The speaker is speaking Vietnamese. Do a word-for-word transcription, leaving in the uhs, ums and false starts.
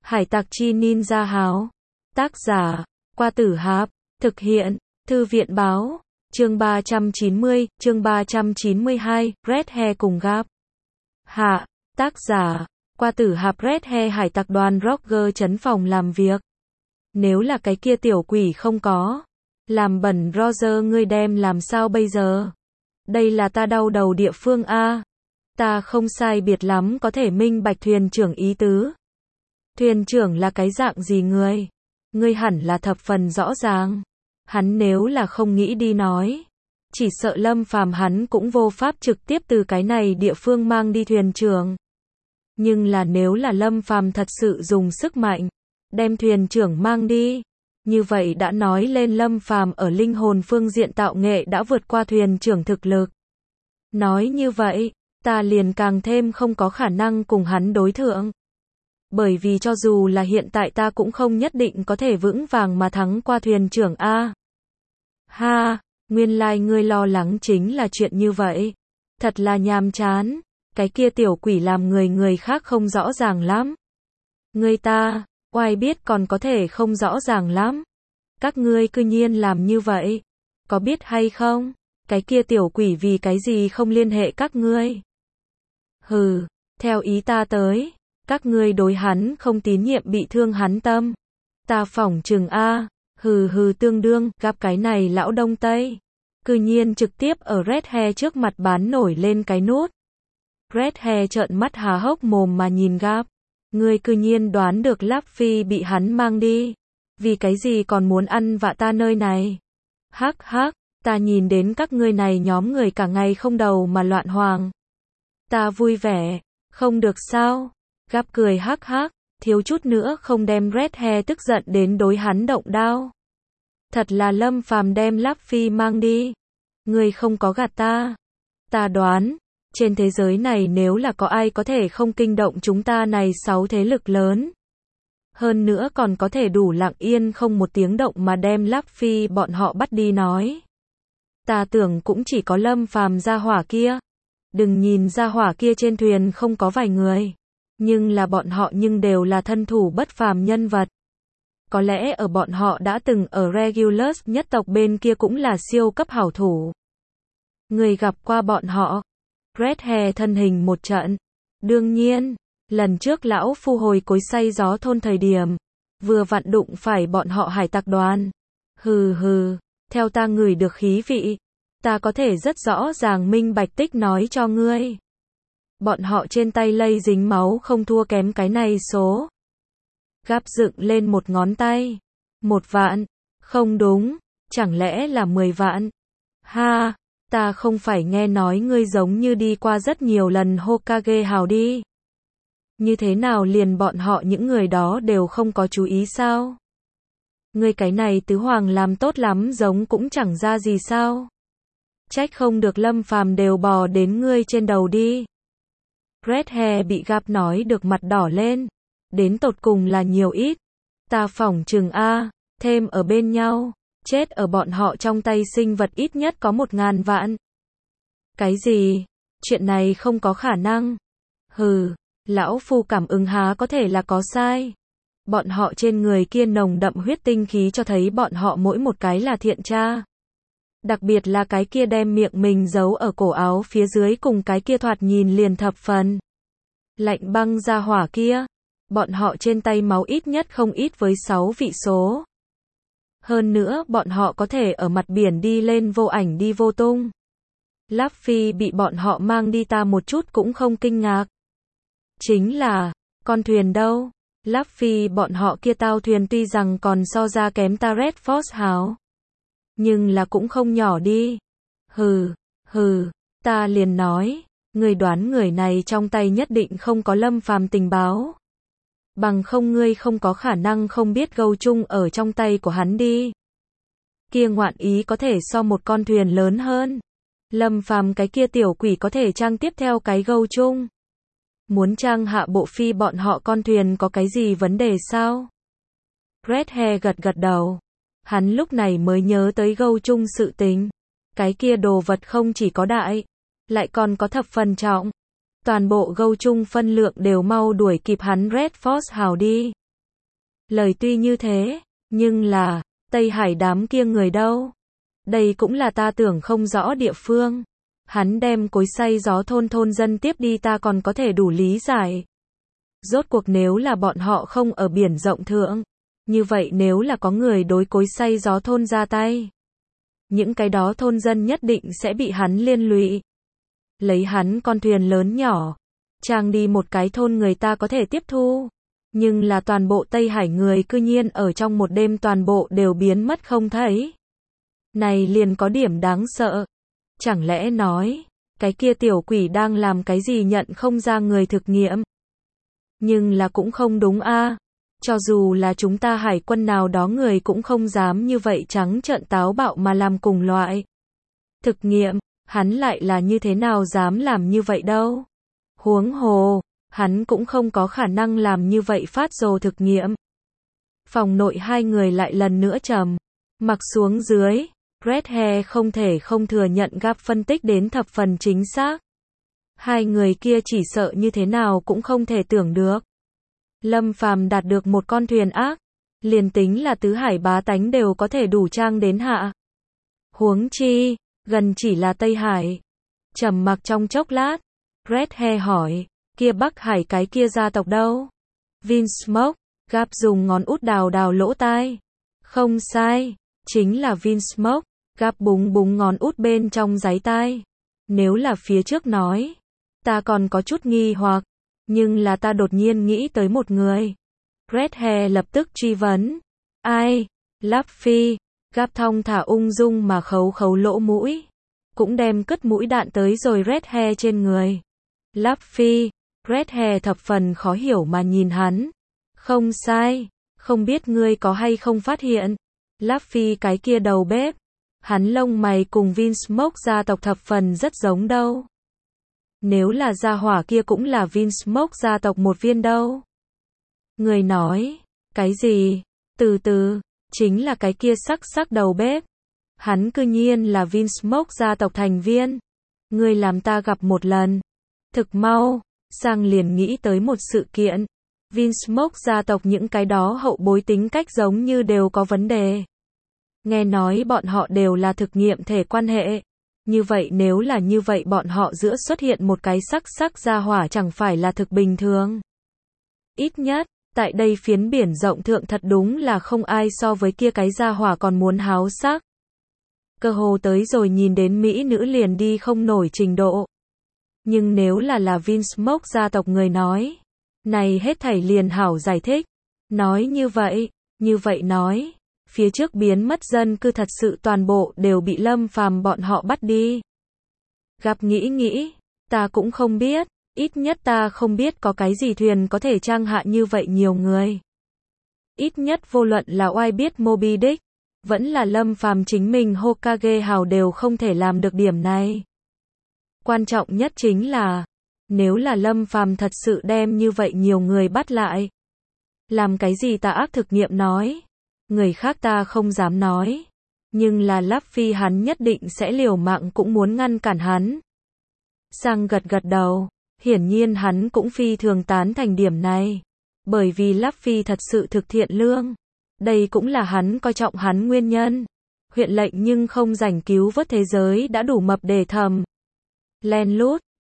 Hải tặc chi ninja háo. Tác giả, Qua Tử Hạp. Thực hiện, Thư viện báo. Chương ba trăm chín mươi, chương ba trăm chín mươi hai, Red Hair cùng Gap. Hạ, tác giả, Qua Tử Hạp. Red Hair hải tặc đoàn Roger trấn phòng làm việc. Nếu là cái kia tiểu quỷ không có làm bẩn Roger ngươi đem làm sao bây giờ? Đây là ta đau đầu địa phương a. Ta không sai biệt lắm có thể minh bạch thuyền trưởng ý tứ. Thuyền trưởng là cái dạng gì người? Ngươi hẳn là thập phần rõ ràng. Hắn nếu là không nghĩ đi nói, chỉ sợ Lâm Phàm hắn cũng vô pháp trực tiếp từ cái này địa phương mang đi thuyền trưởng. Nhưng là nếu là Lâm Phàm thật sự dùng sức mạnh, đem thuyền trưởng mang đi, như vậy đã nói lên Lâm Phàm ở linh hồn phương diện tạo nghệ đã vượt qua thuyền trưởng thực lực. Nói như vậy, ta liền càng thêm không có khả năng cùng hắn đối thượng. Bởi vì cho dù là hiện tại ta cũng không nhất định có thể vững vàng mà thắng qua thuyền trưởng A. Ha, nguyên lai like ngươi lo lắng chính là chuyện như vậy. Thật là nhàm chán, cái kia tiểu quỷ làm người người khác không rõ ràng lắm. Ngươi ta, oai biết còn có thể không rõ ràng lắm. Các ngươi cư nhiên làm như vậy. Có biết hay không, cái kia tiểu quỷ vì cái gì không liên hệ các ngươi? Hừ, theo ý ta tới, các ngươi đối hắn không tín nhiệm bị thương hắn tâm. Ta phỏng chừng a, hừ hừ tương đương, gặp cái này lão Đông Tây. Cư nhiên trực tiếp ở Red Hair trước mặt bán nổi lên cái nút. Red Hair trợn mắt há hốc mồm mà nhìn Gap. Ngươi cư nhiên đoán được Luffy bị hắn mang đi. Vì cái gì còn muốn ăn vạ ta nơi này? Hắc hắc, ta nhìn đến các ngươi này nhóm người cả ngày không đầu mà loạn hoàng. Ta vui vẻ, không được sao? Gap cười hắc hắc, thiếu chút nữa không đem Red Hair tức giận đến đối hắn động đao. Thật là Lâm Phàm đem Luffy mang đi. Ngươi không có gạt ta. Ta đoán, trên thế giới này nếu là có ai có thể không kinh động chúng ta này sáu thế lực lớn. Hơn nữa còn có thể đủ lặng yên không một tiếng động mà đem Luffy bọn họ bắt đi nói. Ta tưởng cũng chỉ có Lâm Phàm gia hỏa kia. Đừng nhìn gia hỏa kia trên thuyền không có vài người. Nhưng là bọn họ nhưng đều là thân thủ bất phàm nhân vật. Có lẽ ở bọn họ đã từng ở Regulus nhất tộc bên kia cũng là siêu cấp hảo thủ. Người gặp qua bọn họ. Red Hair thân hình một trận. Đương nhiên, lần trước lão phu hồi cối xay gió thôn thời điểm, vừa vặn đụng phải bọn họ hải tặc đoàn. Hừ hừ, theo ta ngửi được khí vị, ta có thể rất rõ ràng minh bạch tích nói cho ngươi. Bọn họ trên tay lây dính máu không thua kém cái này số. Gap dựng lên một ngón tay. Một vạn. Không đúng. Chẳng lẽ là mười vạn? Ha, ta không phải nghe nói ngươi giống như đi qua rất nhiều lần Hokage hào đi. Như thế nào liền bọn họ những người đó đều không có chú ý sao? Ngươi cái này tứ hoàng làm tốt lắm giống cũng chẳng ra gì sao? Trách không được Lâm Phàm đều bò đến ngươi trên đầu đi. Red Hair bị Gap nói được mặt đỏ lên. Đến tột cùng là nhiều ít. Ta phỏng chừng a, thêm ở bên nhau, chết ở bọn họ trong tay sinh vật ít nhất có một ngàn vạn. Cái gì? Chuyện này không có khả năng. Hừ, lão phu cảm ứng há có thể là có sai. Bọn họ trên người kia nồng đậm huyết tinh khí cho thấy bọn họ mỗi một cái là thiện tra. Đặc biệt là cái kia đem miệng mình giấu ở cổ áo phía dưới cùng cái kia thoạt nhìn liền thập phần lạnh băng ra hỏa kia. Bọn họ trên tay máu ít nhất không ít với sáu vị số. Hơn nữa bọn họ có thể ở mặt biển đi lên vô ảnh đi vô tung. Luffy bị bọn họ mang đi ta một chút cũng không kinh ngạc. Chính là, con thuyền đâu? Luffy bọn họ kia tao thuyền tuy rằng còn so ra kém ta Red Force hào. Nhưng là cũng không nhỏ đi. Hừ, hừ, ta liền nói, người đoán người này trong tay nhất định không có Lâm Phàm tình báo. Bằng không ngươi không có khả năng không biết gâu chung ở trong tay của hắn đi. Kia ngoạn ý có thể so một con thuyền lớn hơn. Lâm Phàm cái kia tiểu quỷ có thể trang tiếp theo cái gâu chung. Muốn trang hạ bộ phi bọn họ con thuyền có cái gì vấn đề sao? Red Hair gật gật đầu. Hắn lúc này mới nhớ tới gâu chung sự tình. Cái kia đồ vật không chỉ có đại, lại còn có thập phần trọng. Toàn bộ gâu chung phân lượng đều mau đuổi kịp hắn Red Force hào đi. Lời tuy như thế, nhưng là, Tây Hải đám kia người đâu? Đây cũng là ta tưởng không rõ địa phương. Hắn đem cối xay gió thôn thôn dân tiếp đi ta còn có thể đủ lý giải. Rốt cuộc nếu là bọn họ không ở biển rộng thượng, như vậy nếu là có người đối cối xay gió thôn ra tay, những cái đó thôn dân nhất định sẽ bị hắn liên lụy. Lấy hắn con thuyền lớn nhỏ, trang đi một cái thôn người ta có thể tiếp thu. Nhưng là toàn bộ Tây Hải người cư nhiên ở trong một đêm toàn bộ đều biến mất không thấy. Này liền có điểm đáng sợ. Chẳng lẽ nói, cái kia tiểu quỷ đang làm cái gì nhận không ra người thực nghiệm? Nhưng là cũng không đúng a. Cho dù là chúng ta hải quân nào đó người cũng không dám như vậy trắng trợn táo bạo mà làm cùng loại thực nghiệm, hắn lại là như thế nào dám làm như vậy đâu. Huống hồ, hắn cũng không có khả năng làm như vậy phát rồ thực nghiệm. Phòng nội hai người lại lần nữa trầm mặc xuống dưới. Red Hair không thể không thừa nhận Gap phân tích đến thập phần chính xác. Hai người kia chỉ sợ như thế nào cũng không thể tưởng được. Lâm Phàm đạt được một con thuyền ác, liền tính là tứ hải bá tánh đều có thể đủ trang đến hạ. Huống chi, gần chỉ là Tây Hải. Trầm mặc trong chốc lát, Red Hair hỏi, kia Bắc Hải cái kia gia tộc đâu? Vinsmoke, Gap dùng ngón út đào đào lỗ tai. Không sai, chính là Vinsmoke. Gap búng búng ngón út bên trong giấy tai. Nếu là phía trước nói, ta còn có chút nghi hoặc, nhưng là ta đột nhiên nghĩ tới một người. Red Hair lập tức truy vấn. Ai? Luffy. Gap thong thả ung dung mà khấu khấu lỗ mũi. Cũng đem cất mũi đạn tới rồi Red Hair trên người. Luffy. Red Hair thập phần khó hiểu mà nhìn hắn. Không sai. Không biết ngươi có hay không phát hiện. Luffy cái kia đầu bếp. Hắn lông mày cùng Vinsmoke gia tộc thập phần rất giống đâu. Nếu là gia hỏa kia cũng là Vinsmoke gia tộc một viên đâu. Người nói, cái gì? Từ từ, chính là cái kia sắc sắc đầu bếp. Hắn cư nhiên là Vinsmoke gia tộc thành viên. Người làm ta gặp một lần. Thực mau, Sang liền nghĩ tới một sự kiện. Vinsmoke gia tộc những cái đó hậu bối tính cách giống như đều có vấn đề. Nghe nói bọn họ đều là thực nghiệm thể quan hệ. Như vậy nếu là như vậy bọn họ giữa xuất hiện một cái sắc sắc gia hỏa chẳng phải là thực bình thường. Ít nhất, tại đây phiến biển rộng thượng thật đúng là không ai so với kia cái gia hỏa còn muốn háo sắc. Cơ hồ tới rồi nhìn đến mỹ nữ liền đi không nổi trình độ. Nhưng nếu là là Vinsmoke gia tộc người nói, này hết thảy liền hảo giải thích. Nói như vậy, như vậy nói, phía trước biến mất dân cư thật sự toàn bộ đều bị Lâm Phàm bọn họ bắt đi. Gặp nghĩ nghĩ, ta cũng không biết, ít nhất ta không biết có cái gì thuyền có thể trang hạ như vậy nhiều người. Ít nhất vô luận là oai biết Moby Dick, vẫn là Lâm Phàm chính mình Hokage hào đều không thể làm được điểm này. Quan trọng nhất chính là, nếu là Lâm Phàm thật sự đem như vậy nhiều người bắt lại, làm cái gì ta ác thực nghiệm nói, người khác ta không dám nói, nhưng là Luffy hắn nhất định sẽ liều mạng cũng muốn ngăn cản hắn. Sang gật gật đầu, hiển nhiên hắn cũng phi thường tán thành điểm này, bởi vì Luffy thật sự thực thiện lương, đây cũng là hắn coi trọng hắn nguyên nhân. Huyện lệnh nhưng không rảnh cứu vớt thế giới đã đủ mập để thầm. Len lút,